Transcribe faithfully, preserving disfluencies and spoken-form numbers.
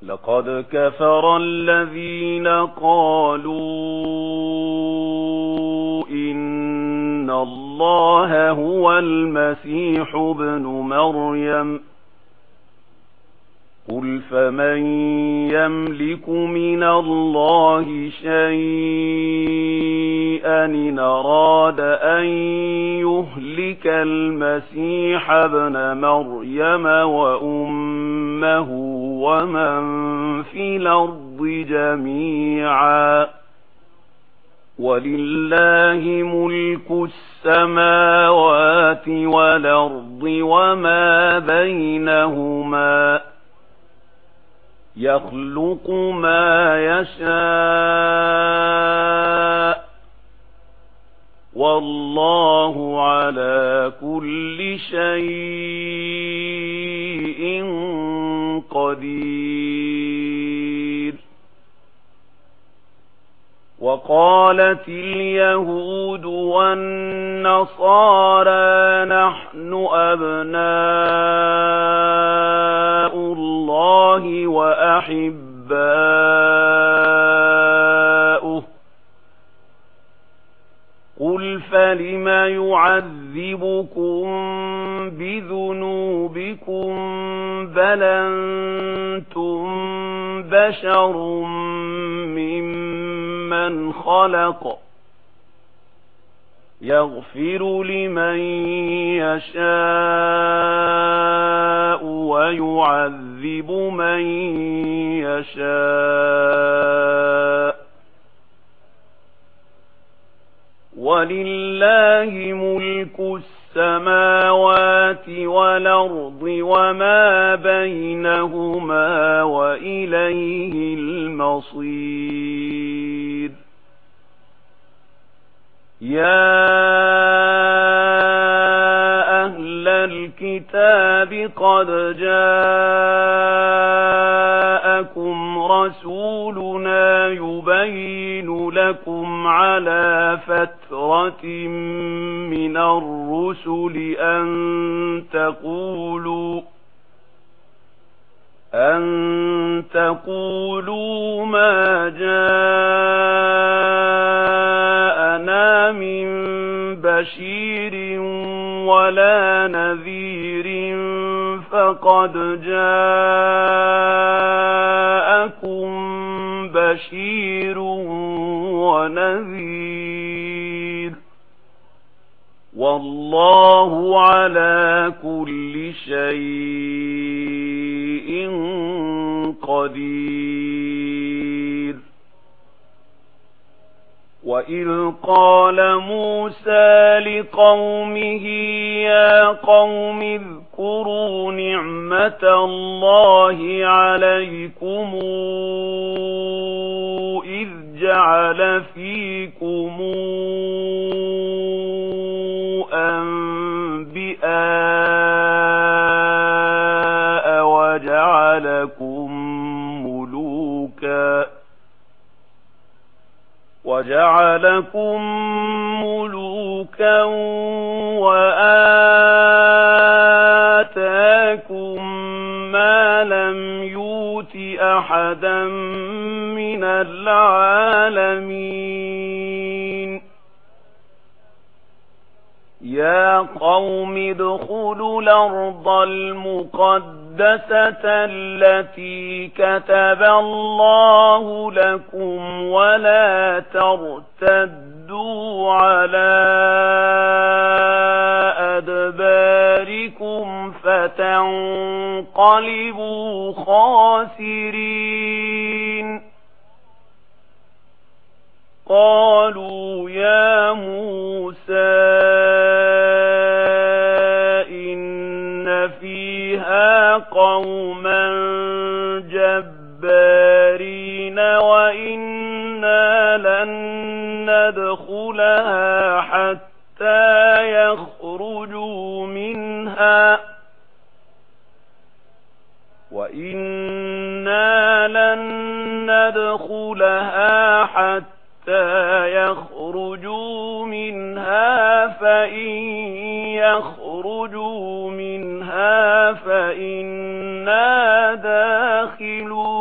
لقد كفر الذين قالوا إن الله هو المسيح ابن مريم قل فمن يملك من الله شيئا إن أراد أن يهلك المسيح ابن مريم وأمه ومن في الأرض جميعا ولله ملك السماوات والأرض وما بينهما يخلق ما يشاء والله على كل شيء قدير. وقالت اليهود والنصارى نحن أبناء الله وأحباؤه قل فلم يعذبكم بذنوبكم بل أنتم بشر ممن خلق يغفر لمن يشاء ويعذب من يشاء ولله ملك السماوات والأرض وما بينهما وإليه المصير. يا أهل الكتاب قد جاءكم رسولنا يبين لكم على فترة من الرسل أن تقولوا أن تقولوا ما جاءنا من بشير ولا نذير فقد جاءكم بشير ونذير والله على كل شيء قدير. وإذ قال موسى لقومه يا قوم اذكروا نعمة الله عليكم إذ جعل فيكم أنبياء وجعلكم ملوكا وجعلكم ملوكا وآتاكم ما لم يؤت أحدا من العالمين. يا قوم ادخلوا الأرض المقدسة التي كتب الله لكم ولا ترتدوا على أدباركم فتنقلبوا خاسرين. قالوا يا موسى إن فيها قوما جبارين وإنا لن ندخلها حتى يخرجوا منها وإنا لن ندخلها حتى يخرجوا منها فإن يخرجوا منها فإنا داخلون.